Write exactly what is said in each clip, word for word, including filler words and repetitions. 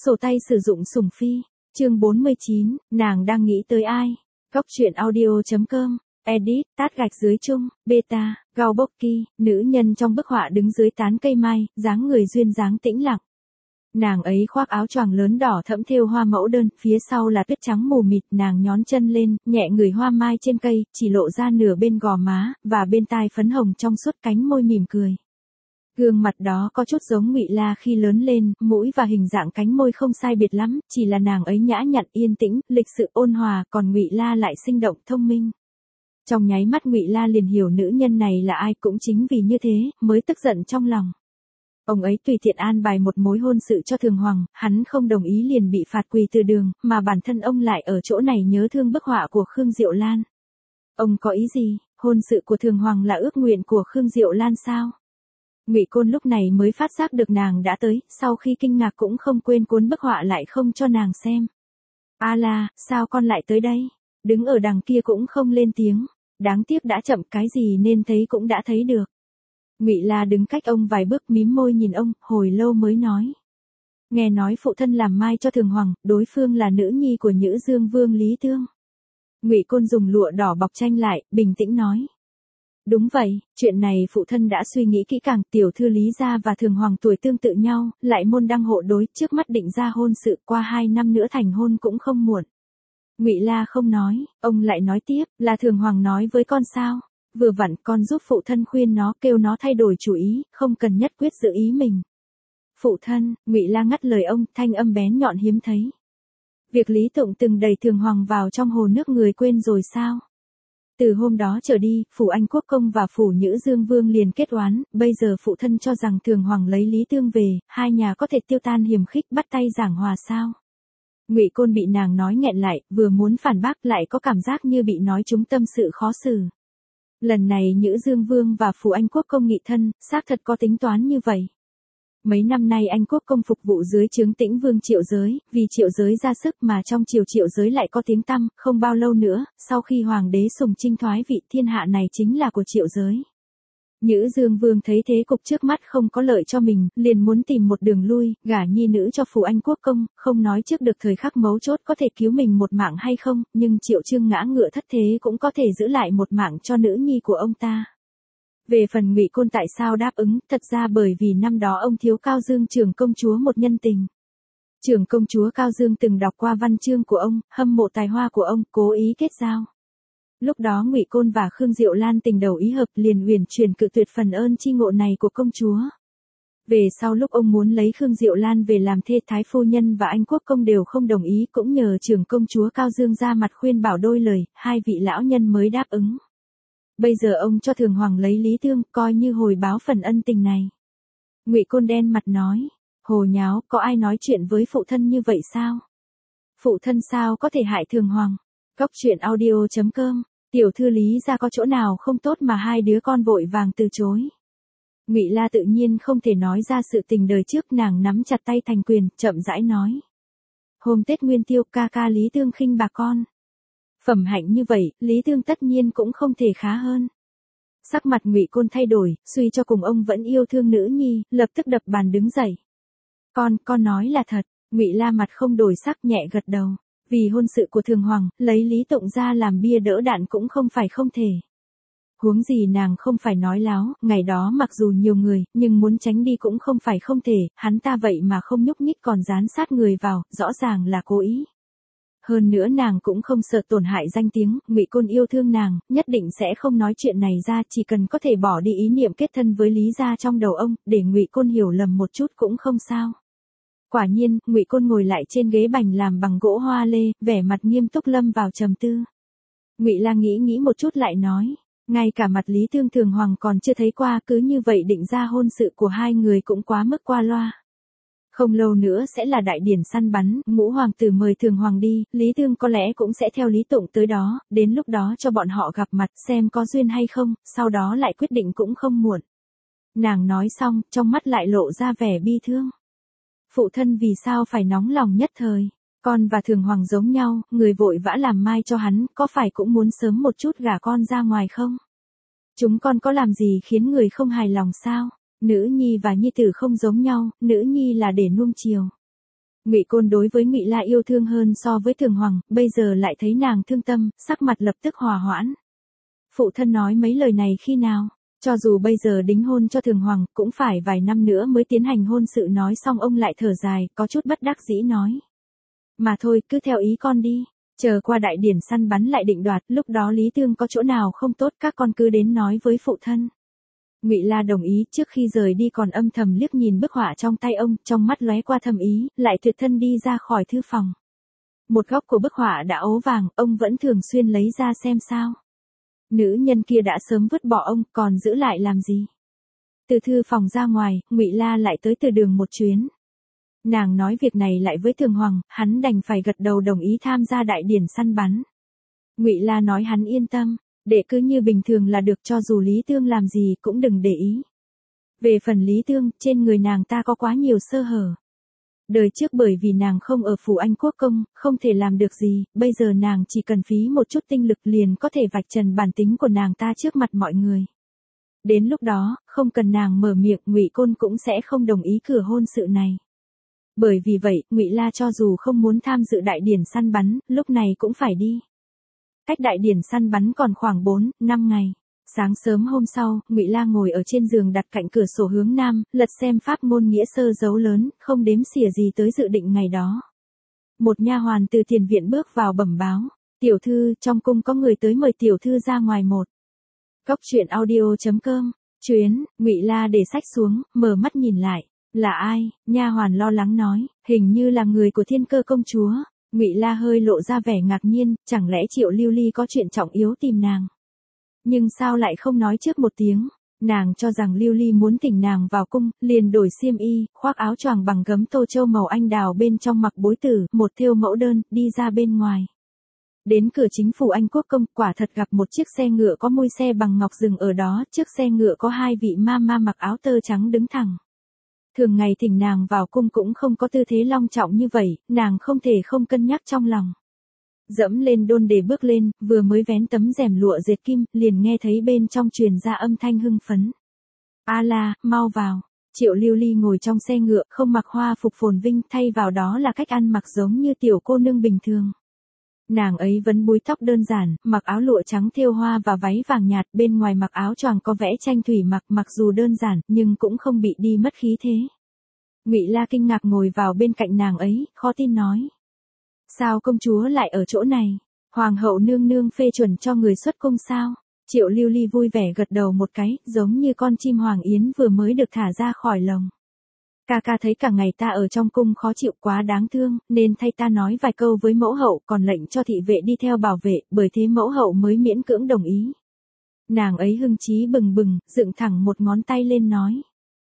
Sổ tay sử dụng sủng phi. Chương bốn mươi chín, nàng đang nghĩ tới ai? Góc truyện audio.com. Edit, tát gạch dưới chung, beta, Gaubocki, nữ nhân trong bức họa đứng dưới tán cây mai, dáng người duyên dáng tĩnh lặng. Nàng ấy khoác áo choàng lớn đỏ thẫm thêu hoa mẫu đơn, phía sau là tuyết trắng mù mịt, nàng nhón chân lên, nhẹ ngửi hoa mai trên cây, chỉ lộ ra nửa bên gò má, và bên tai phấn hồng trong suốt, cánh môi mỉm cười. Gương mặt đó có chút giống Ngụy La khi lớn lên, mũi và hình dạng cánh môi không sai biệt lắm, chỉ là nàng ấy nhã nhặn yên tĩnh, lịch sự ôn hòa, còn Ngụy La lại sinh động thông minh. Trong nháy mắt Ngụy La liền hiểu nữ nhân này là ai, cũng chính vì như thế, mới tức giận trong lòng. Ông ấy tùy tiện an bài một mối hôn sự cho Thường Hoàng, hắn không đồng ý liền bị phạt quỳ từ đường, mà bản thân ông lại ở chỗ này nhớ thương bức họa của Khương Diệu Lan. Ông có ý gì? Hôn sự của Thường Hoàng là ước nguyện của Khương Diệu Lan sao? Ngụy Côn lúc này mới phát giác được nàng đã tới, sau khi kinh ngạc cũng không quên cuốn bức họa lại không cho nàng xem. A la, sao con lại tới đây? Đứng ở đằng kia cũng không lên tiếng, đáng tiếc đã chậm, cái gì nên thấy cũng đã thấy được. Ngụy La đứng cách ông vài bước mím môi nhìn ông, hồi lâu mới nói. Nghe nói phụ thân làm mai cho Thường Hoàng, đối phương là nữ nhi của Nhữ Dương Vương Lý Tương. Ngụy Côn dùng lụa đỏ bọc tranh lại, bình tĩnh nói. Đúng vậy, chuyện này phụ thân đã suy nghĩ kỹ càng, tiểu thư Lý gia và Thường Hoàng tuổi tương tự nhau, lại môn đăng hộ đối, trước mắt định ra hôn sự, qua hai năm nữa thành hôn cũng không muộn. Ngụy La không nói, ông lại nói tiếp, là Thường Hoàng nói với con sao? Vừa vặn con giúp phụ thân khuyên nó, kêu nó thay đổi chủ ý, không cần nhất quyết giữ ý mình. Phụ thân, Ngụy La ngắt lời ông, thanh âm bén nhọn hiếm thấy. Việc Lý Tụng từng đẩy Thường Hoàng vào trong hồ nước người quên rồi sao? Từ hôm đó trở đi, phủ Anh Quốc Công và phủ Nhữ Dương Vương liền kết oán, bây giờ phụ thân cho rằng Thường Hoàng lấy Lý Tương về, hai nhà có thể tiêu tan hiềm khích, bắt tay giảng hòa sao? Ngụy Côn bị nàng nói nghẹn lại, vừa muốn phản bác lại có cảm giác như bị nói trúng tâm sự khó xử. Lần này Nhữ Dương Vương và phủ Anh Quốc Công nghị thân, xác thật có tính toán như vậy. Mấy năm nay Anh Quốc Công phục vụ dưới trướng Tĩnh Vương Triệu Giới, vì Triệu Giới ra sức mà trong triều Triệu Giới lại có tiếng tăm, không bao lâu nữa, sau khi Hoàng đế Sùng Trinh thoái vị, thiên hạ này chính là của Triệu Giới. Nhữ Dương Vương thấy thế cục trước mắt không có lợi cho mình, liền muốn tìm một đường lui, gả nhi nữ cho phủ Anh Quốc Công, không nói trước được thời khắc mấu chốt có thể cứu mình một mạng hay không, nhưng Triệu Trương ngã ngựa thất thế cũng có thể giữ lại một mạng cho nữ nhi của ông ta. Về phần Ngụy Côn tại sao đáp ứng, thật ra bởi vì năm đó ông thiếu Cao Dương trưởng công chúa một nhân tình. Trưởng công chúa Cao Dương từng đọc qua văn chương của ông, hâm mộ tài hoa của ông, cố ý kết giao. Lúc đó Ngụy Côn và Khương Diệu Lan tình đầu ý hợp, liền uyển chuyển cự tuyệt phần ơn chi ngộ này của công chúa. Về sau lúc ông muốn lấy Khương Diệu Lan về làm thê, Thái phu nhân và Anh Quốc Công đều không đồng ý, cũng nhờ trưởng công chúa Cao Dương ra mặt khuyên bảo đôi lời, hai vị lão nhân mới đáp ứng. Bây giờ ông cho Thường Hoàng lấy Lý Tương, coi như hồi báo phần ân tình này. Ngụy Côn đen mặt nói, hồ nháo, có ai nói chuyện với phụ thân như vậy sao? Phụ thân sao có thể hại Thường Hoàng? Góc truyện audio.com, tiểu thư Lý gia có chỗ nào không tốt mà hai đứa con vội vàng từ chối. Ngụy La tự nhiên không thể nói ra sự tình đời trước, nàng nắm chặt tay thành quyền, chậm rãi nói. Hôm Tết Nguyên Tiêu, ca ca Lý Tương khinh bà con. Phẩm hạnh như vậy, Lý Tương tất nhiên cũng không thể khá hơn. Sắc mặt Ngụy Côn thay đổi, suy cho cùng ông vẫn yêu thương nữ nhi, lập tức đập bàn đứng dậy. Con, con nói là thật. Ngụy La mặt không đổi sắc, nhẹ gật đầu. Vì hôn sự của Thường Hoàng, lấy Lý Tụng ra làm bia đỡ đạn cũng không phải không thể. Huống gì nàng không phải nói láo, ngày đó mặc dù nhiều người, nhưng muốn tránh đi cũng không phải không thể, hắn ta vậy mà không nhúc nhích còn dán sát người vào, rõ ràng là cố ý. Hơn nữa nàng cũng không sợ tổn hại danh tiếng, Ngụy Côn yêu thương nàng, nhất định sẽ không nói chuyện này ra, chỉ cần có thể bỏ đi ý niệm kết thân với Lý gia trong đầu ông, để Ngụy Côn hiểu lầm một chút cũng không sao. Quả nhiên, Ngụy Côn ngồi lại trên ghế bành làm bằng gỗ hoa lê, vẻ mặt nghiêm túc lâm vào trầm tư. Ngụy La nghĩ nghĩ một chút lại nói, ngay cả mặt Lý Tương Thường Hoàng còn chưa thấy qua, cứ như vậy định ra hôn sự của hai người cũng quá mức qua loa. Không lâu nữa sẽ là đại điển săn bắn, ngũ hoàng tử mời Thường Hoàng đi, Lý Tương có lẽ cũng sẽ theo Lý Tụng tới đó, đến lúc đó cho bọn họ gặp mặt xem có duyên hay không, sau đó lại quyết định cũng không muộn. Nàng nói xong, trong mắt lại lộ ra vẻ bi thương. Phụ thân vì sao phải nóng lòng nhất thời? Con và Thường Hoàng giống nhau, người vội vã làm mai cho hắn, có phải cũng muốn sớm một chút gả con ra ngoài không? Chúng con có làm gì khiến người không hài lòng sao? Nữ nhi và nhi tử không giống nhau, nữ nhi là để nuông chiều. Ngụy Côn đối với Ngụy La yêu thương hơn so với Thường Hoàng, bây giờ lại thấy nàng thương tâm, sắc mặt lập tức hòa hoãn. Phụ thân nói mấy lời này khi nào? Cho dù bây giờ đính hôn cho Thường Hoàng, cũng phải vài năm nữa mới tiến hành hôn sự. Nói xong ông lại thở dài, có chút bất đắc dĩ nói. Mà thôi, cứ theo ý con đi. Chờ qua đại điển săn bắn lại định đoạt, lúc đó Lý Tương có chỗ nào không tốt các con cứ đến nói với phụ thân. Ngụy La đồng ý, trước khi rời đi còn âm thầm liếc nhìn bức họa trong tay ông, trong mắt lóe qua thầm ý, lại tuyệt thân đi ra khỏi thư phòng. Một góc của bức họa đã ố vàng, ông vẫn thường xuyên lấy ra xem sao. Nữ nhân kia đã sớm vứt bỏ ông, còn giữ lại làm gì? Từ thư phòng ra ngoài, Ngụy La lại tới từ đường một chuyến. Nàng nói việc này lại với Thường Hoàng, hắn đành phải gật đầu đồng ý tham gia đại điển săn bắn. Ngụy La nói hắn yên tâm, để cứ như bình thường là được, cho dù Lý Tương làm gì cũng đừng để ý. Về phần Lý Tương, trên người nàng ta có quá nhiều sơ hở. Đời trước bởi vì nàng không ở phủ Anh Quốc công, không thể làm được gì, bây giờ nàng chỉ cần phí một chút tinh lực liền có thể vạch trần bản tính của nàng ta trước mặt mọi người. Đến lúc đó, không cần nàng mở miệng, Ngụy Côn cũng sẽ không đồng ý cửa hôn sự này. Bởi vì vậy, Ngụy La cho dù không muốn tham dự đại điển săn bắn, lúc này cũng phải đi. Cách đại điển săn bắn còn khoảng bốn, năm ngày. Sáng sớm hôm sau, Ngụy La ngồi ở trên giường đặt cạnh cửa sổ hướng nam, lật xem pháp môn nghĩa sơ dấu lớn, không đếm xỉa gì tới dự định ngày đó. Một nha hoàn từ tiền viện bước vào bẩm báo, tiểu thư, trong cung có người tới mời tiểu thư ra ngoài một. Cốc truyện audio chấm com, chuyến, Ngụy La để sách xuống, mở mắt nhìn lại, là ai? Nha hoàn lo lắng nói, hình như là người của Thiên Cơ công chúa. Ngụy La hơi lộ ra vẻ ngạc nhiên, chẳng lẽ Triệu Lưu Ly có chuyện trọng yếu tìm nàng? Nhưng sao lại không nói trước một tiếng? Nàng cho rằng Lưu Ly muốn thỉnh nàng vào cung, liền đổi xiêm y, khoác áo choàng bằng gấm tô châu màu anh đào, bên trong mặc bối tử, một thêu mẫu đơn, đi ra bên ngoài. Đến cửa chính phủ Anh Quốc công, quả thật gặp một chiếc xe ngựa có mui xe bằng ngọc dừng ở đó, trước xe ngựa có hai vị ma ma mặc áo tơ trắng đứng thẳng. Thường ngày thỉnh nàng vào cung cũng không có tư thế long trọng như vậy, nàng không thể không cân nhắc trong lòng. Dẫm lên đôn để bước lên, vừa mới vén tấm rèm lụa dệt kim, liền nghe thấy bên trong truyền ra âm thanh hưng phấn. A la, mau vào. Triệu Lưu Ly ngồi trong xe ngựa, không mặc hoa phục phồn vinh, thay vào đó là cách ăn mặc giống như tiểu cô nương bình thường. Nàng ấy vấn búi tóc đơn giản, mặc áo lụa trắng thêu hoa và váy vàng nhạt, bên ngoài mặc áo choàng có vẽ tranh thủy mặc, mặc dù đơn giản, nhưng cũng không bị đi mất khí thế. Ngụy La kinh ngạc ngồi vào bên cạnh nàng ấy, khó tin nói. Sao công chúa lại ở chỗ này? Hoàng hậu nương nương phê chuẩn cho người xuất cung sao? Triệu Lưu Ly vui vẻ gật đầu một cái, giống như con chim hoàng yến vừa mới được thả ra khỏi lồng. Ca ca thấy cả ngày ta ở trong cung khó chịu quá đáng thương, nên thay ta nói vài câu với mẫu hậu, còn lệnh cho thị vệ đi theo bảo vệ, bởi thế mẫu hậu mới miễn cưỡng đồng ý. Nàng ấy hưng chí bừng bừng, dựng thẳng một ngón tay lên nói.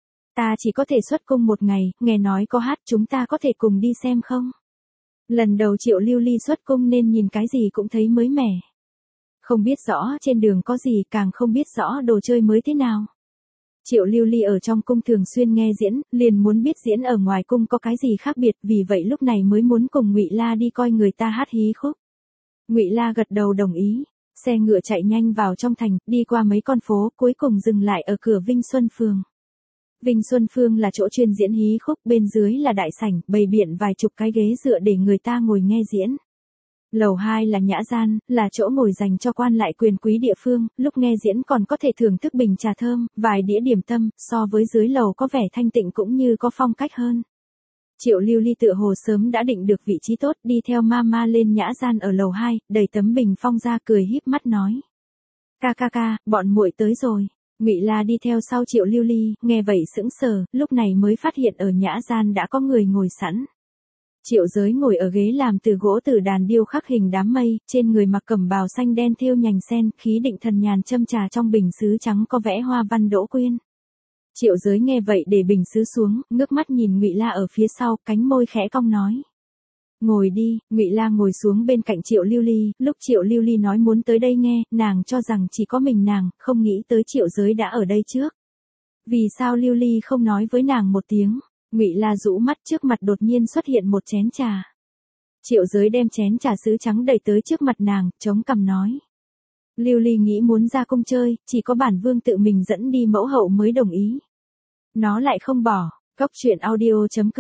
Ta chỉ có thể xuất cung một ngày, nghe nói có hát, chúng ta có thể cùng đi xem không? Lần đầu Triệu Lưu Ly xuất cung nên nhìn cái gì cũng thấy mới mẻ. Không biết rõ trên đường có gì, càng không biết rõ đồ chơi mới thế nào. Triệu Lưu Ly ở trong cung thường xuyên nghe diễn, liền muốn biết diễn ở ngoài cung có cái gì khác biệt, vì vậy lúc này mới muốn cùng Ngụy La đi coi người ta hát hí khúc. Ngụy La gật đầu đồng ý, xe ngựa chạy nhanh vào trong thành, đi qua mấy con phố, cuối cùng dừng lại ở cửa Vinh Xuân Phường. Vinh Xuân Phương là chỗ chuyên diễn hí khúc, bên dưới là đại sảnh, bày biện vài chục cái ghế dựa để người ta ngồi nghe diễn. Lầu hai là nhã gian, là chỗ ngồi dành cho quan lại quyền quý địa phương, lúc nghe diễn còn có thể thưởng thức bình trà thơm, vài đĩa điểm tâm, so với dưới lầu có vẻ thanh tịnh cũng như có phong cách hơn. Triệu Lưu Ly tựa hồ sớm đã định được vị trí tốt, đi theo mama lên nhã gian ở lầu hai, đẩy tấm bình phong ra cười híp mắt nói. Ca ca ca, bọn muội tới rồi. Ngụy La đi theo sau Triệu Lưu Ly, nghe vậy sững sờ, lúc này mới phát hiện ở nhã gian đã có người ngồi sẵn. Triệu Giới ngồi ở ghế làm từ gỗ từ đàn điêu khắc hình đám mây, trên người mặc cẩm bào xanh đen thêu nhành sen, khí định thần nhàn châm trà trong bình sứ trắng có vẽ hoa văn đỗ quyên. Triệu Giới nghe vậy để bình sứ xuống, ngước mắt nhìn Ngụy La ở phía sau, cánh môi khẽ cong nói. Ngồi đi. Ngụy La ngồi xuống bên cạnh Triệu Lưu Ly, lúc Triệu Lưu Ly nói muốn tới đây nghe, nàng cho rằng chỉ có mình nàng, không nghĩ tới Triệu Giới đã ở đây trước. Vì sao Lưu Ly không nói với nàng một tiếng? Ngụy La rũ mắt, trước mặt đột nhiên xuất hiện một chén trà. Triệu Giới đem chén trà sứ trắng đẩy tới trước mặt nàng, chống cằm nói. Lưu Ly nghĩ muốn ra cung chơi, chỉ có bản vương tự mình dẫn đi mẫu hậu mới đồng ý. Nó lại không bỏ. Cốc truyện audio chấm com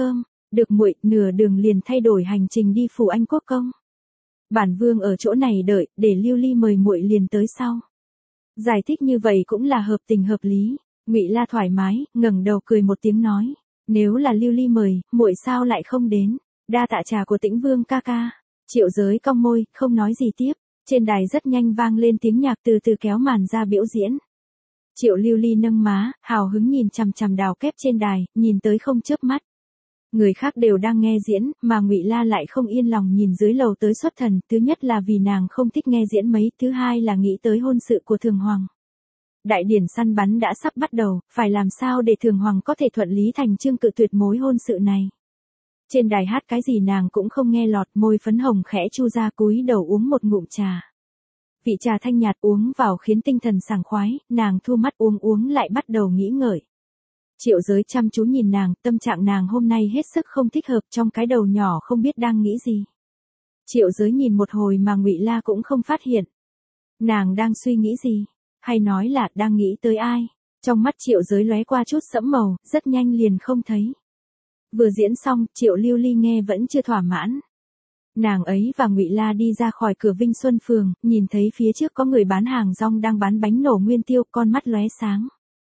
Được muội, nửa đường liền thay đổi hành trình đi phủ Anh Quốc công. Bản vương ở chỗ này đợi, để Lưu Ly mời muội liền tới sau. Giải thích như vậy cũng là hợp tình hợp lý. Ngụy La thoải mái, ngẩng đầu cười một tiếng nói, nếu là Lưu Ly mời, muội sao lại không đến? Đa tạ trà của Tĩnh Vương ca ca. Triệu Giới cong môi, không nói gì tiếp. Trên đài rất nhanh vang lên tiếng nhạc từ từ kéo màn ra biểu diễn. Triệu Lưu Ly nâng má, hào hứng nhìn chằm chằm đào kép trên đài, nhìn tới không chớp mắt. Người khác đều đang nghe diễn, mà Ngụy La lại không yên lòng nhìn dưới lầu tới xuất thần, thứ nhất là vì nàng không thích nghe diễn mấy, thứ hai là nghĩ tới hôn sự của Thường Hoàng. Đại điển săn bắn đã sắp bắt đầu, phải làm sao để Thường Hoàng có thể thuận lý thành chương cự tuyệt mối hôn sự này. Trên đài hát cái gì nàng cũng không nghe lọt, môi phấn hồng khẽ chu ra cúi đầu uống một ngụm trà. Vị trà thanh nhạt uống vào khiến tinh thần sảng khoái, nàng thu mắt uống uống lại bắt đầu nghĩ ngợi. Triệu Giới chăm chú nhìn nàng, tâm trạng nàng hôm nay hết sức không thích hợp, trong cái đầu nhỏ không biết đang nghĩ gì. Triệu Giới nhìn một hồi mà Ngụy La cũng không phát hiện. Nàng đang suy nghĩ gì? Hay nói là đang nghĩ tới ai? Trong mắt Triệu Giới lóe qua chút sẫm màu, rất nhanh liền không thấy. Vừa diễn xong, Triệu Lưu Ly nghe vẫn chưa thỏa mãn. Nàng ấy và Ngụy La đi ra khỏi cửa Vinh Xuân Phường, nhìn thấy phía trước có người bán hàng rong đang bán bánh nổ nguyên tiêu, con mắt lóe sáng.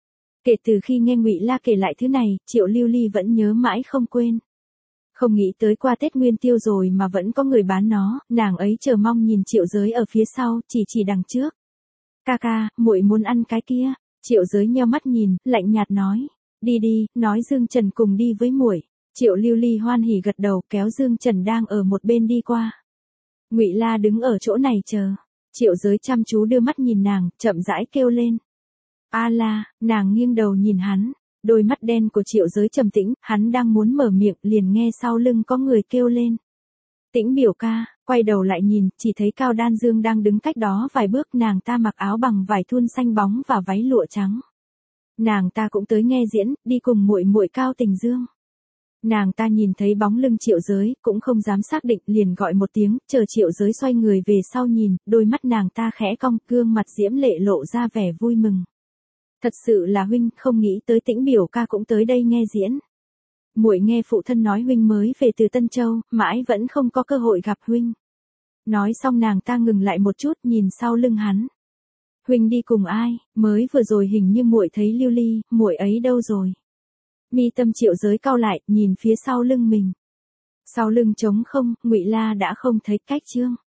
Kể từ khi nghe Ngụy La kể lại thứ này, Triệu Lưu Ly vẫn nhớ mãi không quên. Không nghĩ tới qua Tết Nguyên Tiêu rồi mà vẫn có người bán nó, nàng ấy chờ mong nhìn Triệu Giới ở phía sau, chỉ chỉ đằng trước. Ca ca, muội muốn ăn cái kia. Triệu Giới nheo mắt nhìn, lạnh nhạt nói, đi đi, nói Dương Trần cùng đi với muội. Triệu Lưu Ly hoan hỉ gật đầu, kéo Dương Trần đang ở một bên đi qua. Ngụy La đứng ở chỗ này chờ. Triệu Giới chăm chú đưa mắt nhìn nàng, chậm rãi kêu lên. A la, nàng nghiêng đầu nhìn hắn, đôi mắt đen của Triệu Giới trầm tĩnh, hắn đang muốn mở miệng liền nghe sau lưng có người kêu lên. Tĩnh biểu ca, quay đầu lại nhìn, chỉ thấy Cao Đan Dương đang đứng cách đó vài bước, nàng ta mặc áo bằng vải thun xanh bóng và váy lụa trắng. Nàng ta cũng tới nghe diễn, đi cùng muội muội Cao Tình Dương. Nàng ta nhìn thấy bóng lưng Triệu Giới, cũng không dám xác định, liền gọi một tiếng, chờ Triệu Giới xoay người về sau nhìn, đôi mắt nàng ta khẽ cong, gương mặt diễm lệ lộ ra vẻ vui mừng. Thật sự là huynh, không nghĩ tới Tĩnh biểu ca cũng tới đây nghe diễn. Muội nghe phụ thân nói huynh mới về từ Tân Châu, mãi vẫn không có cơ hội gặp huynh. Nói xong nàng ta ngừng lại một chút, nhìn sau lưng hắn. Huynh đi cùng ai? Mới vừa rồi hình như muội thấy Lưu Ly, muội ấy đâu rồi? Mi tâm Triệu Giới cau lại, nhìn phía sau lưng mình. Sau lưng trống không, Ngụy La đã không thấy cách chương.